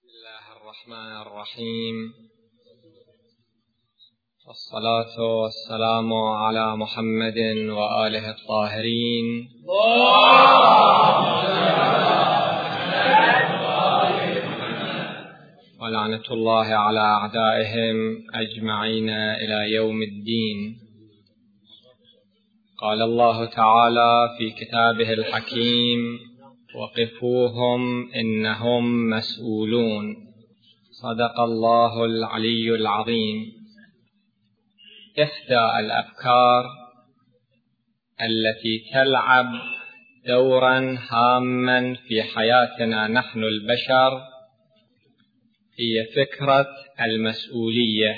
بسم الله الرحمن الرحيم، والصلاة والسلام على محمد وآله الطاهرين، ولعنة الله على أعدائهم أجمعين إلى يوم الدين. قال الله تعالى في كتابه الحكيم: وقفوهم إنهم مسؤولون. صدق الله العلي العظيم. إحدى الأفكار التي تلعب دورا هاما في حياتنا نحن البشر هي فكرة المسؤولية.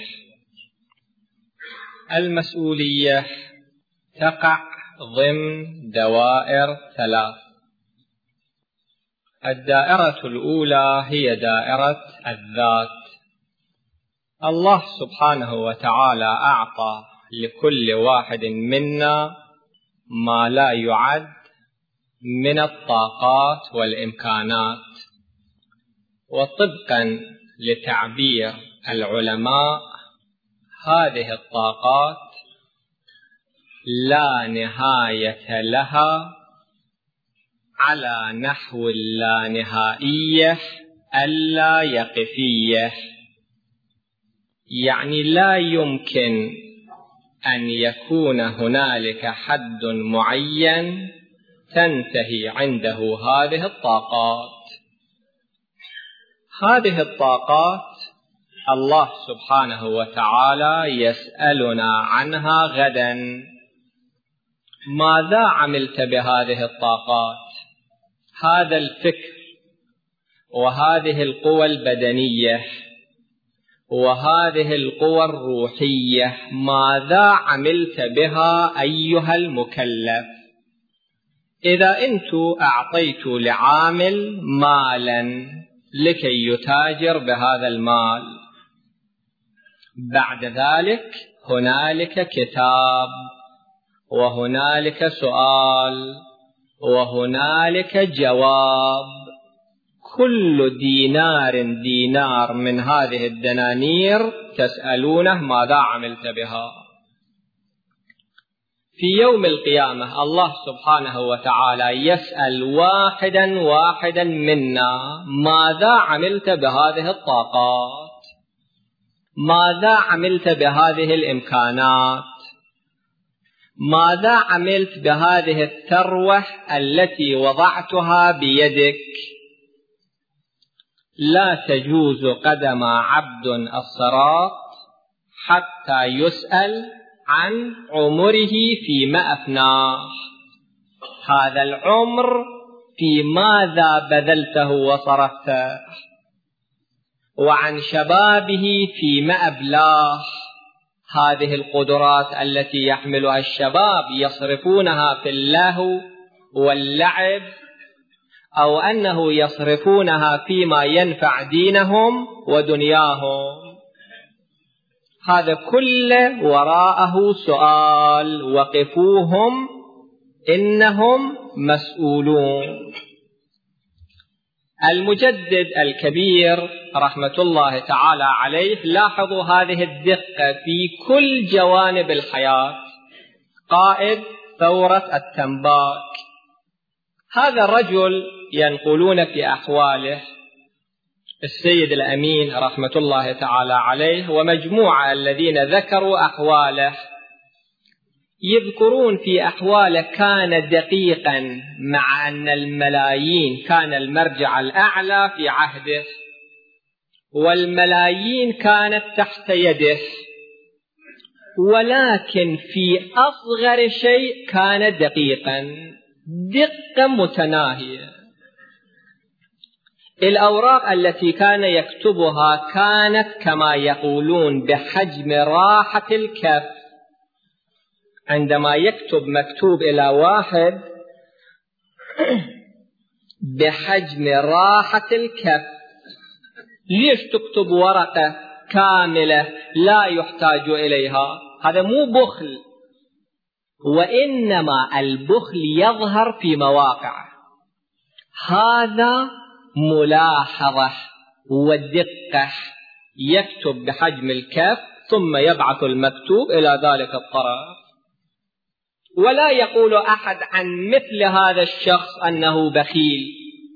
المسؤولية تقع ضمن دوائر ثلاث. الدائرة الأولى هي دائرة الذات. الله سبحانه وتعالى أعطى لكل واحد منا ما لا يعد من الطاقات والإمكانات، وطبقا لتعبير العلماء هذه الطاقات لا نهاية لها على نحو اللانهائية اللا يقفية، يعني لا يمكن أن يكون هنالك حد معين تنتهي عنده هذه الطاقات. هذه الطاقات الله سبحانه وتعالى يسألنا عنها غدا: ماذا عملت بهذه الطاقات؟ هذا الفكر وهذه القوى البدنية وهذه القوى الروحية، ماذا عملت بها أيها المكلف؟ إذا أنت أعطيت لعامل مالا لكي يتاجر بهذا المال، بعد ذلك هنالك كتاب وهنالك سؤال وهنالك جواب. كل دينار من هذه الدنانير تسألونه ماذا عملت بها. في يوم القيامة الله سبحانه وتعالى يسأل واحدا منا: ماذا عملت بهذه الطاقات؟ ماذا عملت بهذه الإمكانات؟ ماذا عملت بهذه الثروة التي وضعتها بيدك؟ لا تجوز قدم عبد الصراط حتى يسأل عن عمره فيما أفناه. هذا العمر في ماذا بذلته وصرفته؟ وعن شبابه فيما أبلاه. هذه القدرات التي يحملها الشباب يصرفونها في اللهو واللعب، أو أنه يصرفونها فيما ينفع دينهم ودنياهم. هذا كله وراءه سؤال: وقفوهم إنهم مسؤولون. المجدد الكبير رحمة الله تعالى عليه لاحظوا هذه الدقة في كل جوانب الحياة. قائد ثورة التنباك، هذا الرجل ينقلون في أحواله السيد الأمين رحمة الله تعالى عليه ومجموعة الذين ذكروا أحواله، يذكرون في أحواله كان دقيقا، مع أن الملايين كان المرجع الأعلى في عهده والملايين كانت تحت يده، ولكن في أصغر شيء كان دقيقا، دقة متناهية. الأوراق التي كان يكتبها كانت كما يقولون بحجم راحة الكف. عندما يكتب مكتوب إلى واحد بحجم راحة الكف، ليش تكتب ورقة كاملة لا يحتاج إليها؟ هذا مو بخل، وإنما البخل يظهر في مواقع. هذا ملاحظة والدقة، يكتب بحجم الكف ثم يبعث المكتوب إلى ذلك الطرف. ولا يقول أحد عن مثل هذا الشخص أنه بخيل.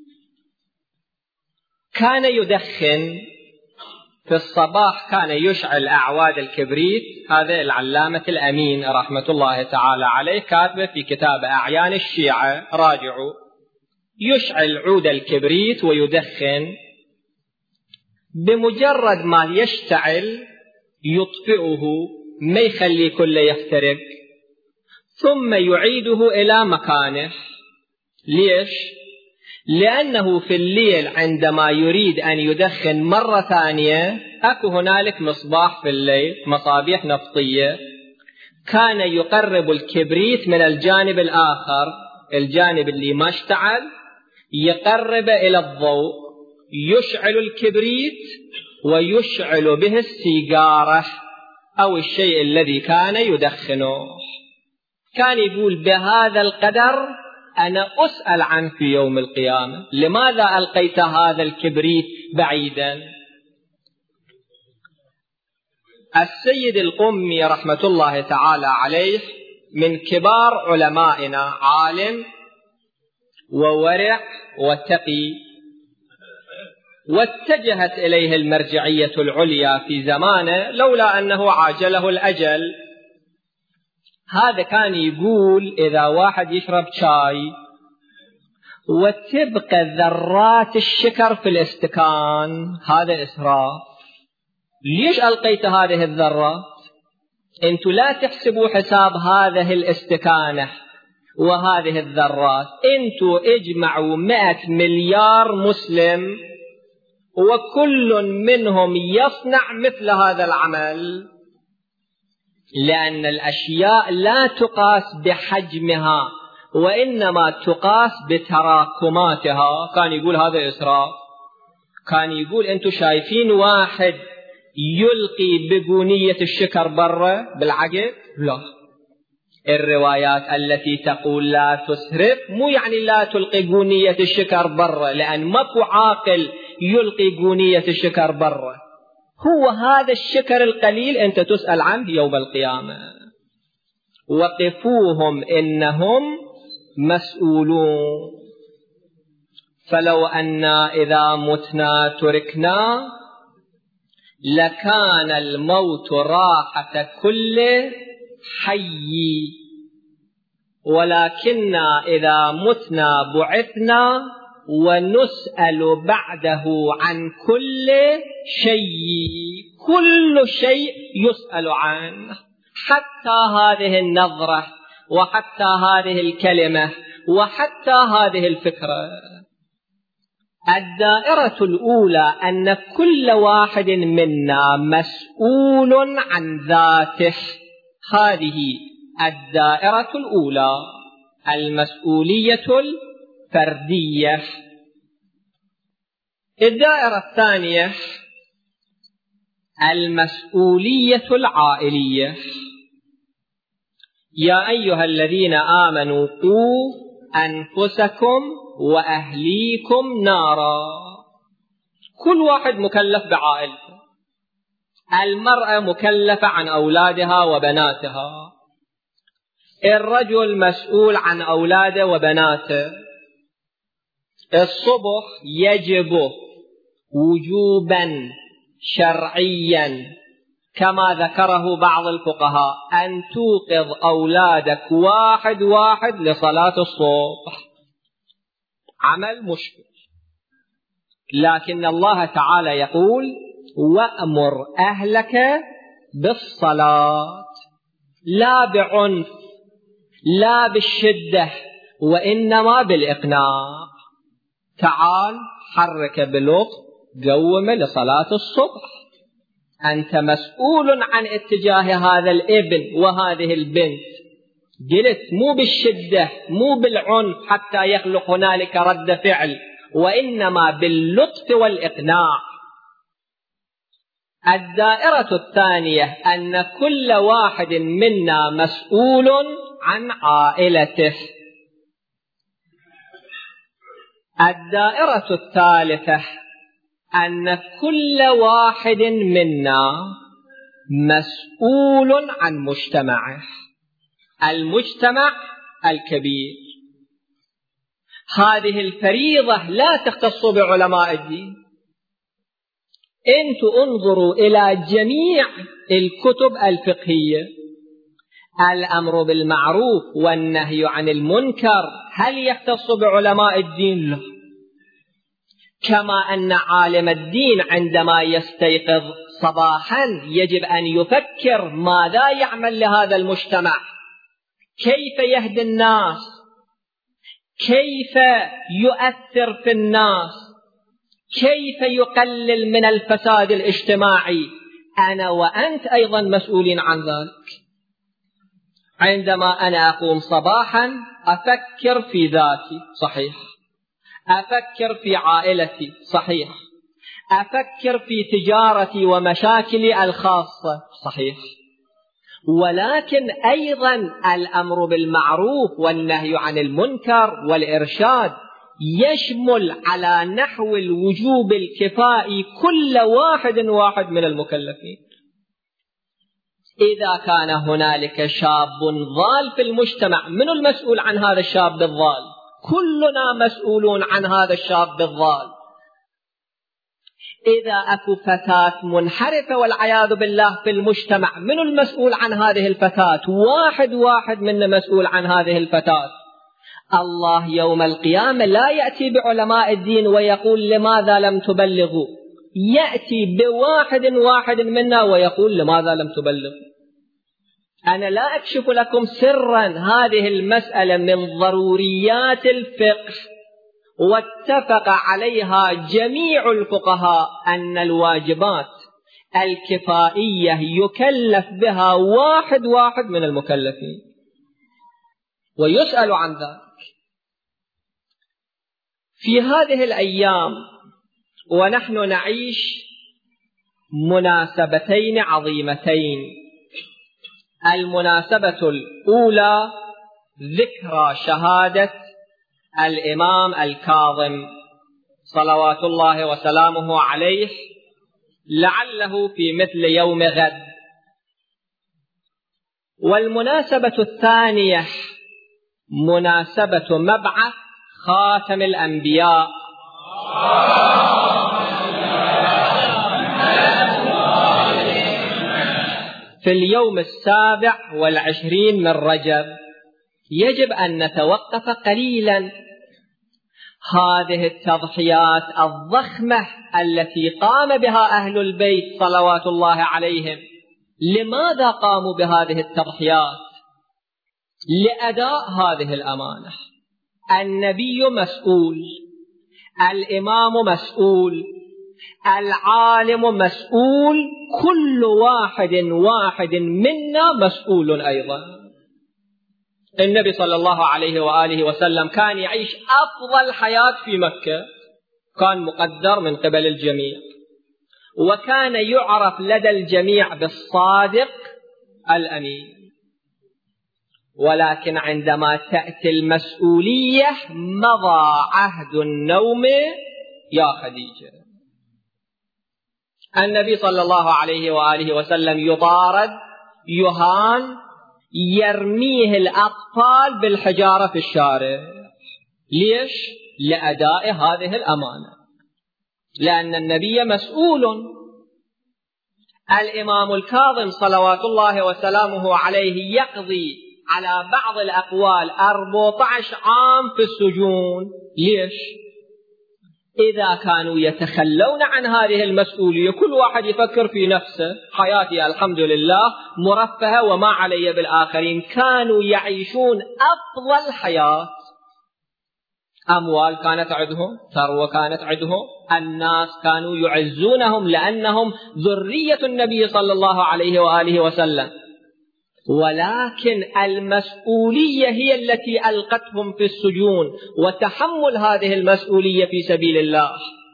كان يدخن في الصباح، كان يشعل أعواد الكبريت. هذا العلامة الأمين رحمة الله تعالى عليه كاتبه في كتاب أعيان الشيعة، راجعوا. يشعل عود الكبريت ويدخن، بمجرد ما يشتعل يطفئه، ما يخلي كله يفترق، ثم يعيده إلى مكانه. ليش؟ لأنه في الليل عندما يريد أن يدخن مرة ثانية، أكو هنالك مصباح في الليل، مصابيح نفطية، كان يقرب الكبريت من الجانب الآخر، الجانب اللي ما اشتعل، يقرب إلى الضوء، يشعل الكبريت ويشعل به السيجارة أو الشيء الذي كان يدخنه. كان يقول بهذا القدر أنا أسأل عنه في يوم القيامة، لماذا ألقيت هذا الكبريت بعيدا؟ السيد القمي رحمة الله تعالى عليه من كبار علمائنا، عالم وورع وتقي، واتجهت إليه المرجعية العليا في زمانه لولا أنه عاجله الأجل. هذا كان يقول إذا واحد يشرب شاي وتبقى ذرات الشكر في الاستكان، هذا إسراف. ليش ألقيت هذه الذرات؟ أنتوا لا تحسبوا حساب هذه الاستكانة وهذه الذرات. أنتوا اجمعوا 100 مليار مسلم وكل منهم يصنع مثل هذا العمل، لأن الأشياء لا تقاس بحجمها وإنما تقاس بتراكماتها. كان يقول هذا إسراف. كان يقول أنتوا شايفين واحد يلقي بقونية الشكر برا بالعقل؟ لا. الروايات التي تقول لا تسرف مو يعني لا تلقي قونية الشكر برا، لأن ماكو عاقل يلقي قونية الشكر برا. هو هذا الشكر القليل أنت تسأل عنه يوم القيامة. وقفوهم إنهم مسؤولون. فلو أننا إذا متنا تركنا لكان الموت راحة كل حي، ولكننا إذا متنا بعثنا ونسأل بعده عن كل شيء. كل شيء يسأل عنه، حتى هذه النظرة وحتى هذه الكلمة وحتى هذه الفكرة. الدائرة الأولى أن كل واحد منا مسؤول عن ذاته. هذه الدائرة الأولى، المسؤولية الفردية. الدائرة الثانية المسؤولية العائلية. يا أيها الذين آمنوا قوا أنفسكم وأهليكم نارا. كل واحد مكلف بعائلته. المرأة مكلفة عن أولادها وبناتها، الرجل مسؤول عن أولاده وبناته. الصبح يجب وجوبا شرعيا كما ذكره بعض الفقهاء أن توقظ أولادك واحد واحد لصلاة الصبح. عمل مشكل، لكن الله تعالى يقول وأمر أهلك بالصلاة، لا بعنف لا بالشدة وإنما بالإقناع. تعال حرك بلطف، قوم لصلاة الصبح. أنت مسؤول عن اتجاه هذا الابن وهذه البنت. قلت مو بالشدة مو بالعنف حتى يخلق هنالك رد فعل، وإنما باللطف والإقناع. الدائرة الثانية أن كل واحد منا مسؤول عن عائلته. الدائرة الثالثة أن كل واحد منا مسؤول عن مجتمعه، المجتمع الكبير. هذه الفريضة لا تختص بعلماء الدين. أنتم انظروا إلى جميع الكتب الفقهية، الأمر بالمعروف والنهي عن المنكر هل يختص بعلماء الدين؟ لا. كما أن عالم الدين عندما يستيقظ صباحا يجب أن يفكر ماذا يعمل لهذا المجتمع، كيف يهدي الناس، كيف يؤثر في الناس، كيف يقلل من الفساد الاجتماعي. أنا وأنت أيضا مسؤولين عن ذلك. عندما أنا أقوم صباحا أفكر في ذاتي، صحيح، أفكر في عائلتي، صحيح، أفكر في تجارتي ومشاكلي الخاصة، صحيح، ولكن أيضا الأمر بالمعروف والنهي عن المنكر والإرشاد يشمل على نحو الوجوب الكفائي كل واحد من المكلفين. إذا كان هنالك شاب ضال في المجتمع، من المسؤول عن هذا الشاب الضال؟ كلنا مسؤولون عن هذا الشاب الضال. إذا أكو فتاة منحرفة والعياذ بالله في المجتمع، من المسؤول عن هذه الفتاة؟ واحد منا مسؤول عن هذه الفتاة. الله يوم القيامة لا يأتي بعلماء الدين ويقول لماذا لم تبلغوا، يأتي بواحد منا ويقول لماذا لم تبلغوا. أنا لا أكشف لكم سرا، هذه المسألة من ضروريات الفقه، واتفق عليها جميع الفقهاء أن الواجبات الكفائية يكلف بها واحد من المكلفين ويسأل عن ذلك. في هذه الأيام ونحن نعيش مناسبتين عظيمتين. المناسبة الأولى ذكرى شهادة الإمام الكاظم صلوات الله وسلامه عليه، لعله في مثل يوم غد. والمناسبة الثانية مناسبة مبعث خاتم الأنبياء في اليوم 27 من رجب. يجب أن نتوقف قليلا. هذه التضحيات الضخمة التي قام بها أهل البيت صلوات الله عليهم، لماذا قاموا بهذه التضحيات؟ لأداء هذه الأمانة. النبي مسؤول، الإمام مسؤول، العالم مسؤول، كل واحد منا مسؤول أيضا. النبي صلى الله عليه وآله وسلم كان يعيش أفضل حياة في مكة، كان مقدر من قبل الجميع، وكان يعرف لدى الجميع بالصادق الأمين. ولكن عندما تأتي المسؤولية مضى عهد النوم يا خديجة. النبي صلى الله عليه وآله وسلم يطارد، يهان، يرميه الأطفال بالحجارة في الشارع. ليش؟ لأداء هذه الأمانة، لأن النبي مسؤول. الإمام الكاظم صلوات الله وسلامه عليه يقضي على بعض الأقوال 14 عام في السجون. ليش؟ إذا كانوا يتخلون عن هذه المسؤولية، كل واحد يفكر في نفسه، حياتي الحمد لله مرفهة وما علي بالآخرين، كانوا يعيشون أفضل حياة. أموال كانت عندهم، ثروة كانت عندهم، الناس كانوا يعزونهم لأنهم ذرية النبي صلى الله عليه وآله وسلم. ولكن المسؤولية هي التي ألقتهم في السجون، وتحمل هذه المسؤولية في سبيل الله.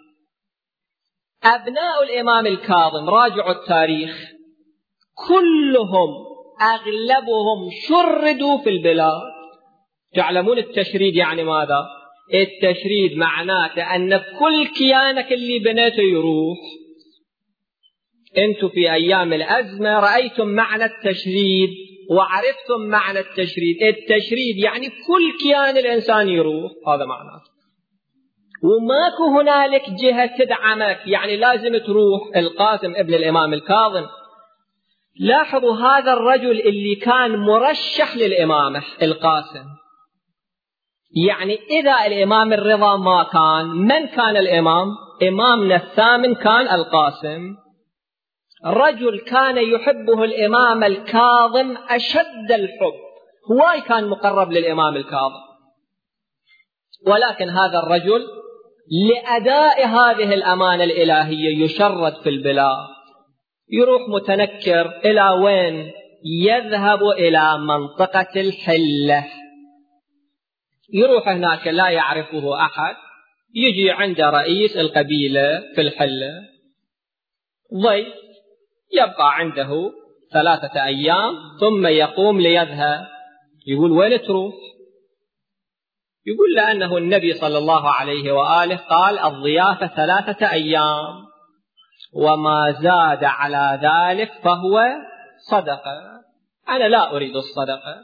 أبناء الإمام الكاظم راجعوا التاريخ، كلهم أغلبهم شردوا في البلاد. تعلمون التشريد يعني ماذا؟ التشريد معناته أن كل كيانك اللي بنيته يروح. أنتم في أيام الأزمة رأيتم معنى التشريد وعرفتم معنى التشريد. التشريد يعني كل كيان الإنسان يروح، هذا معناته. وماكو هنالك جهة تدعمك، يعني لازم تروح. القاسم ابن الإمام الكاظم، لاحظوا هذا الرجل اللي كان مرشح للإمامة القاسم، يعني إذا الإمام الرضا ما كان، من كان الإمام؟ إمامنا الثامن كان القاسم. رجل كان يحبه الإمام الكاظم أشد الحب، هواي كان مقرب للإمام الكاظم، ولكن هذا الرجل لأداء هذه الأمانة الإلهية يشرد في البلاد، يروح متنكر إلى وين؟ يذهب إلى منطقة الحلة، يروح هناك لا يعرفه أحد، يجي عند رئيس القبيلة في الحلة ضيف، يبقى عنده 3 أيام ثم يقوم ليذهب. يقول وين تروح؟ يقول لأنه النبي صلى الله عليه وآله قال الضيافة 3 أيام، وما زاد على ذلك فهو صدقة، أنا لا أريد الصدقة.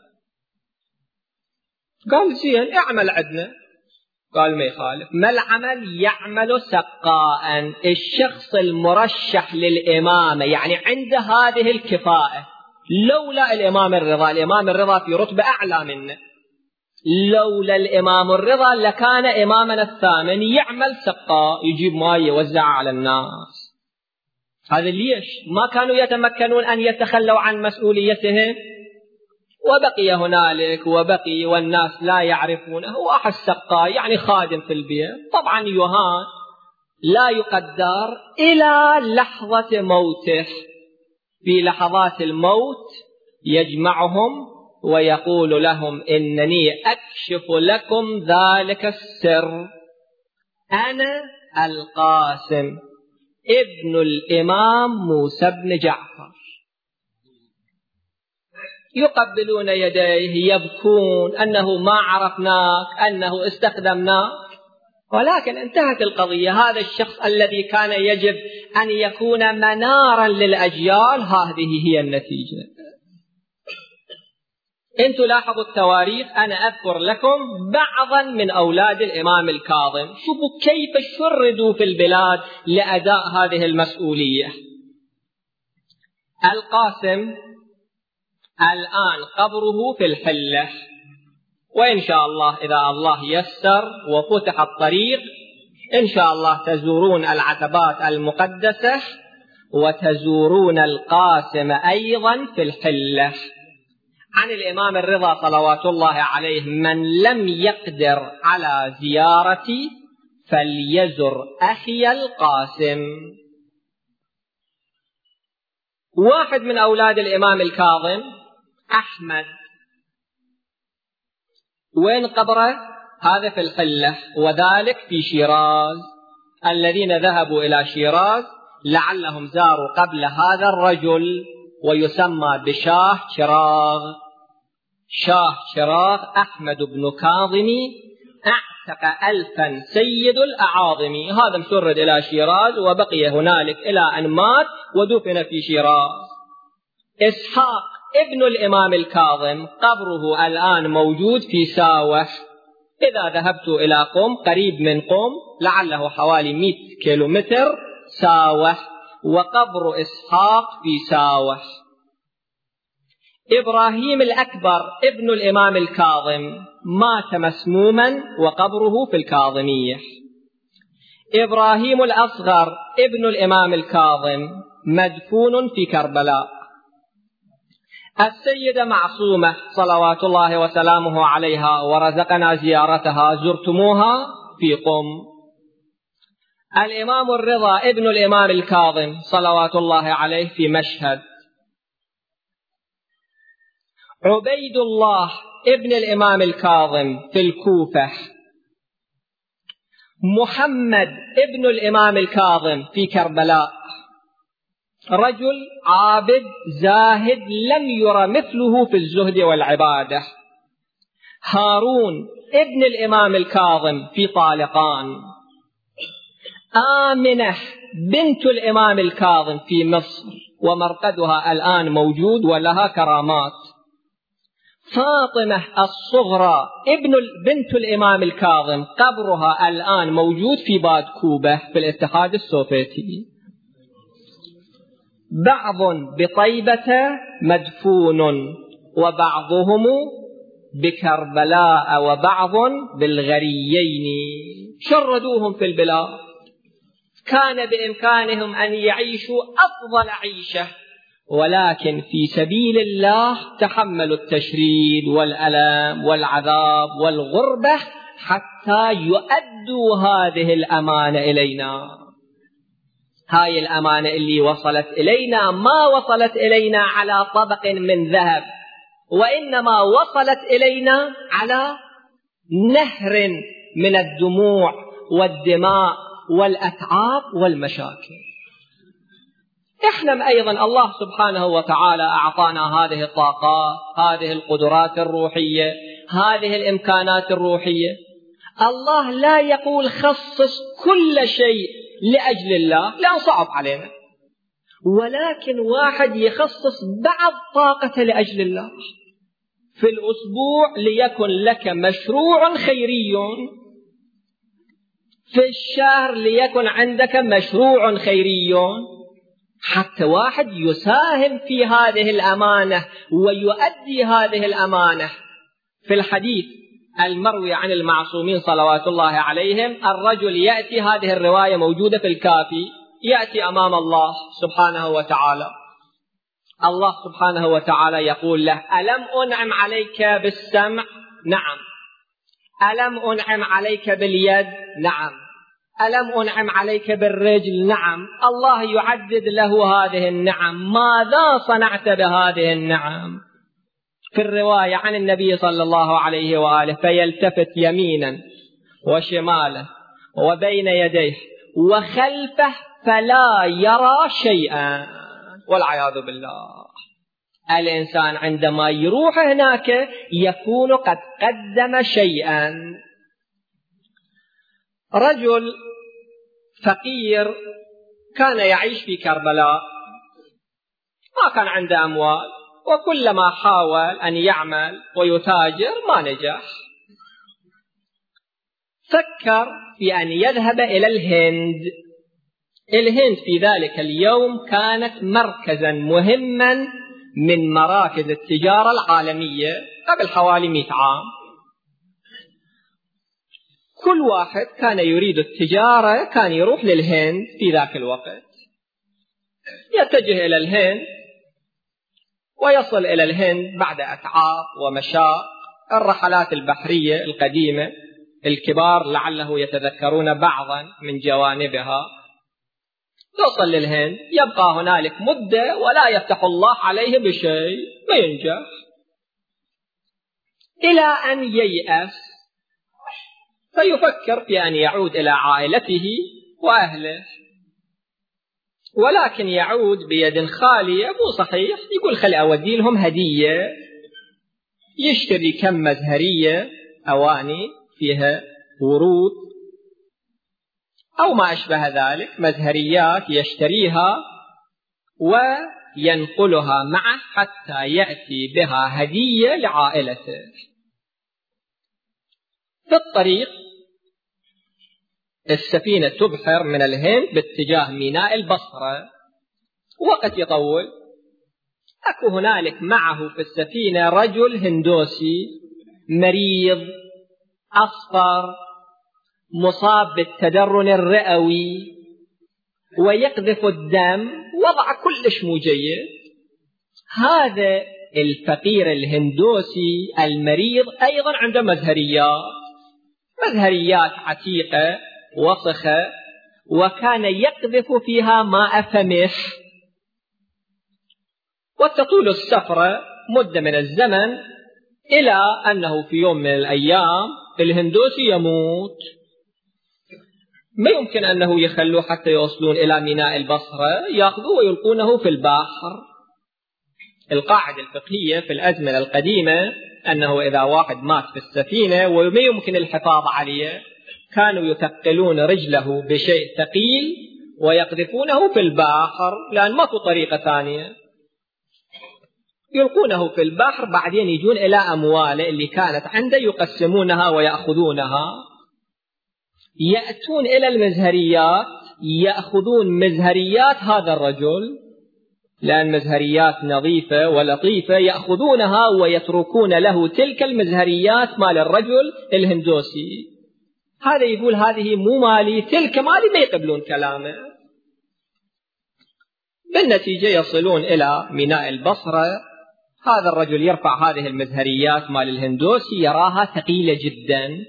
قال زين اعمل عندنا. قال ما يخالف. ما العمل؟ يعمل سقاء. الشخص المرشح للإمامة يعني عنده هذه الكفاءة، لولا الإمام الرضا، الإمام الرضا في رتبة أعلى منه، لولا الإمام الرضا لكان إمامنا الثامن يعمل سقاء، يجيب ماء يوزع على الناس. هذا ليش؟ ما كانوا يتمكنون أن يتخلوا عن مسؤوليتهم، وبقي هنالك وبقي والناس لا يعرفونه. واحد سقاء يعني خادم في البيت، طبعا يهان لا يقدر إلى لحظة موته. في لحظات الموت يجمعهم ويقول لهم إنني أكشف لكم ذلك السر، أنا القاسم ابن الإمام موسى بن جعفر. يقبلون يديه يبكون أنه ما عرفناك، أنه استخدمناك، ولكن انتهت القضية. هذا الشخص الذي كان يجب أن يكون منارا للأجيال، هذه هي النتيجة. انتوا لاحظوا التواريخ، أنا أذكر لكم بعضا من أولاد الإمام الكاظم، شوفوا كيف شردوا في البلاد لأداء هذه المسؤولية. القاسم الآن قبره في الحلة، وإن شاء الله إذا الله يسر وفتح الطريق إن شاء الله تزورون العتبات المقدسة وتزورون القاسم أيضا في الحلة. عن الإمام الرضا صلوات الله عليه: من لم يقدر على زيارتي فليزر أخي القاسم. واحد من أولاد الإمام الكاظم أحمد، وين قبره؟ هذا في الحلة، وذلك في شيراز. الذين ذهبوا إلى شيراز لعلهم زاروا قبل هذا الرجل، ويسمى بشاه شراغ. شاه شراغ أحمد بن كاظمي أعتق 1000 سيد الأعاظمي. هذا مشرد إلى شيراز وبقي هنالك إلى أن مات ودفن في شيراز. إسحاق ابن الإمام الكاظم قبره الآن موجود في ساوح. إذا ذهبت إلى قم، قريب من قم، لعله حوالي 100 كيلومتر ساوح، وقبر إسحاق في ساوح. إبراهيم الأكبر ابن الإمام الكاظم مات مسموما وقبره في الكاظمية. إبراهيم الأصغر ابن الإمام الكاظم مدفون في كربلاء. السيدة معصومة صلوات الله وسلامه عليها ورزقنا زيارتها، زرتموها في قم. الإمام الرضا ابن الإمام الكاظم صلوات الله عليه في مشهد. عبيد الله ابن الإمام الكاظم في الكوفة. محمد ابن الإمام الكاظم في كربلاء، رجل عابد زاهد لم ير مثله في الزهد والعبادة. هارون ابن الإمام الكاظم في طالقان، آمنة بنت الإمام الكاظم في مصر ومرقدها الآن موجود ولها كرامات، فاطمة الصغرى بنت الإمام الكاظم قبرها الآن موجود في بادكوبة في الاتحاد السوفيتي، بعض بطيبة مدفون وبعضهم بكربلاء وبعض بالغريين، شردوهم في البلاد. كان بإمكانهم أن يعيشوا أفضل عيشة، ولكن في سبيل الله تحملوا التشريد والألم والعذاب والغربة حتى يؤدوا هذه الأمانة إلينا. هاي الأمانة اللي وصلت إلينا ما وصلت إلينا على طبق من ذهب، وإنما وصلت إلينا على نهر من الدموع والدماء والأتعاب والمشاكل. احنا أيضا الله سبحانه وتعالى أعطانا هذه الطاقات، هذه القدرات الروحية، هذه الإمكانات الروحية. الله لا يقول خصص كل شيء لأجل الله، لا صعب علينا، ولكن واحد يخصص بعض طاقته لأجل الله. في الأسبوع ليكن لك مشروع خيري، في الشهر ليكن عندك مشروع خيري، حتى واحد يساهم في هذه الأمانة ويؤدي هذه الأمانة. في الحديث المروي عن المعصومين صلوات الله عليهم، الرجل يأتي، هذه الرواية موجودة في الكافي، يأتي أمام الله سبحانه وتعالى، الله سبحانه وتعالى يقول له: ألم أنعم عليك بالسمع؟ نعم. ألم أنعم عليك باليد؟ نعم. ألم أنعم عليك بالرجل؟ نعم. الله يعدد له هذه النعم، ماذا صنعت بهذه النعم؟ في الرواية عن النبي صلى الله عليه وآله: فيلتفت يمينا وشمالا وبين يديه وخلفه فلا يرى شيئا، والعياذ بالله. الإنسان عندما يروح هناك يكون قد قدم شيئا. رجل فقير كان يعيش في كربلاء، ما كان عنده أموال، وكلما حاول أن يعمل ويتاجر ما نجح. فكر في أن يذهب إلى الهند. الهند في ذلك اليوم كانت مركزا مهما من مراكز التجارة العالمية قبل حوالي 100 عام. كل واحد كان يريد التجارة كان يروح للهند في ذاك الوقت، يتجه إلى الهند ويصل إلى الهند بعد أتعاب ومشاق. الرحلات البحرية القديمة الكبار لعله يتذكرون بعضا من جوانبها. يوصل للهند، يبقى هنالك مدة ولا يفتح الله عليه بشيء، ما ينجح، إلى أن ييأس، فيفكر في أن يعود إلى عائلته وأهله، ولكن يعود بيد خالية. مو صحيح، يقول خلي أودي لهم هدية، يشتري كم مزهرية، أواني فيها ورود أو ما أشبه ذلك، مزهريات يشتريها وينقلها معه حتى يأتي بها هدية لعائلته. في الطريق السفينة تبحر من الهند باتجاه ميناء البصرة، وقت يطول. أكو هنالك معه في السفينة رجل هندوسي مريض أصفر مصاب بالتدرن الرئوي ويقذف الدم، وضع كلش مو جيد. هذا الفقير الهندوسي المريض أيضا عنده مزهريات عتيقة وسخة، وكان يقذف فيها ماء فمح. وتطول السفرة مدة من الزمن إلى أنه في يوم من الأيام الهندوسي يموت. ما يمكن أنه يخلوه حتى يوصلون إلى ميناء البصرة، يأخذوه ويلقونه في البحر. القاعدة الفقهية في الأزمنة القديمة أنه إذا واحد مات في السفينة وما يمكن الحفاظ عليه كانوا يثقلون رجله بشيء ثقيل ويقذفونه في البحر، لأن ماكو طريقة ثانية، يلقونه في البحر، بعدين يجون إلى أمواله اللي كانت عنده يقسمونها ويأخذونها. يأتون إلى المزهريات يأخذون مزهريات هذا الرجل، لأن مزهريات نظيفة ولطيفة، يأخذونها ويتركون له تلك المزهريات مال الرجل الهندوسي. هذا يقول هذه مو مالي، تلك مالي، ما يقبلون كلامه. بالنتيجة يصلون إلى ميناء البصرة، هذا الرجل يرفع هذه المزهريات مال الهندوسي، يراها ثقيلة جدا،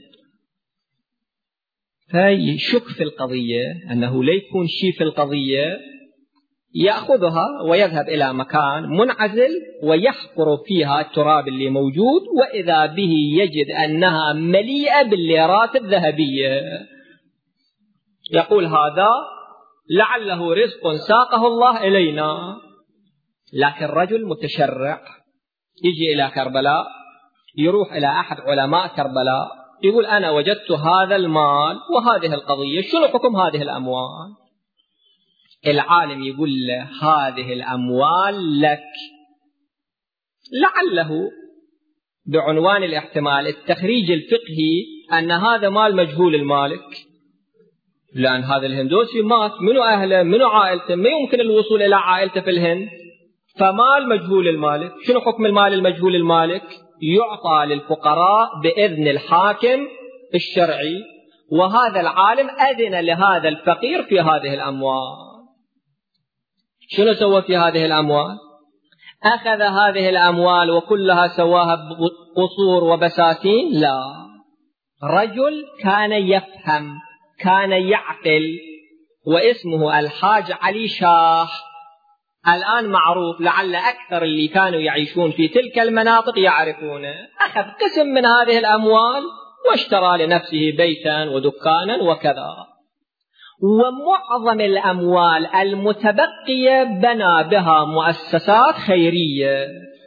فيشك في القضية أنه لا يكون شيء في القضية، يأخذها ويذهب إلى مكان منعزل ويحفر فيها التراب اللي موجود، وإذا به يجد أنها مليئة بالليرات الذهبية. يقول هذا لعله رزق ساقه الله إلينا. لكن رجل متشرع يجي إلى كربلاء، يروح إلى أحد علماء كربلاء، يقول أنا وجدت هذا المال وهذه القضية، شنو حكم هذه الأموال؟ العالم يقول له هذه الأموال لك، لعله بعنوان الاحتمال التخريج الفقهي أن هذا مال مجهول المالك، لأن هذا الهندوسي مات، منو أهله منو عائلته، ما يمكن الوصول إلى عائلته في الهند، فمال مجهول المالك. شنو حكم المال المجهول المالك؟ يعطى للفقراء بإذن الحاكم الشرعي، وهذا العالم أذن لهذا الفقير في هذه الأموال. شنو سوى في هذه الأموال؟ أخذ هذه الأموال وكلها سواها قصور وبساتين؟ لا، رجل كان يفهم، كان يعقل، واسمه الحاج علي شاه، الآن معروف، لعل أكثر اللي كانوا يعيشون في تلك المناطق يعرفونه. أخذ قسم من هذه الأموال واشترى لنفسه بيتا ودكانا وكذا، ومعظم الأموال المتبقية بنى بها مؤسسات خيرية،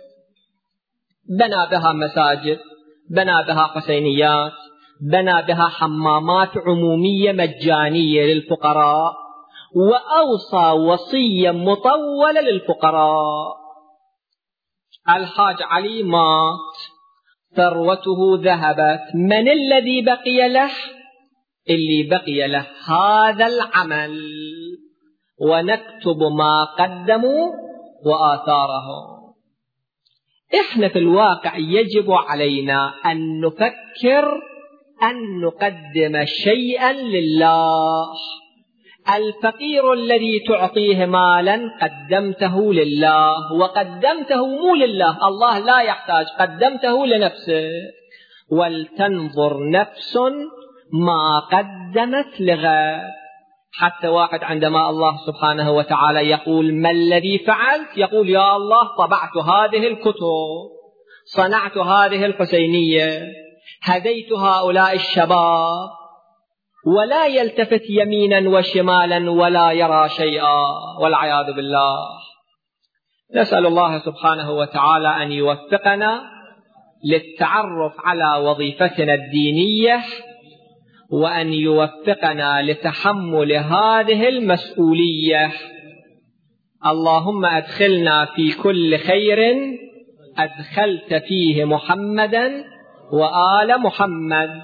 بنى بها مساجد، بنى بها حسينيات، بنى بها حمامات عمومية مجانية للفقراء، وأوصى وصية مطولة للفقراء. الحاج علي مات، ثروته ذهبت، من الذي بقي له؟ اللي بقي له هذا العمل، ونكتب ما قدموا وآثارهم. إحنا في الواقع يجب علينا أن نفكر أن نقدم شيئا لله. الفقير الذي تعطيه مالا قدمته لله، وقدمته مو لله، الله لا يحتاج، قدمته لنفسه. ولتنظر نفس ما قدمت لغد. حتى واحد عندما الله سبحانه وتعالى يقول ما الذي فعلت، يقول يا الله طبعت هذه الكتب، صنعت هذه الحسينية، هديت هؤلاء الشباب، ولا يلتفت يمينا وشمالا ولا يرى شيئا، والعياذ بالله. نسأل الله سبحانه وتعالى أن يوفقنا للتعرف على وظيفتنا الدينية، وأن يوفقنا لتحمل هذه المسؤولية. اللهم أدخلنا في كل خير أدخلت فيه محمدا وآل محمد،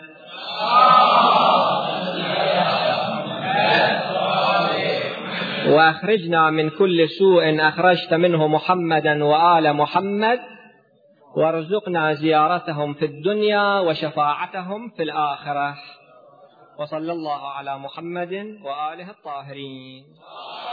وأخرجنا من كل سوء أخرجت منه محمدا وآل محمد، وارزقنا زيارتهم في الدنيا وشفاعتهم في الآخرة. وصلى الله على محمد وآله الطاهرين.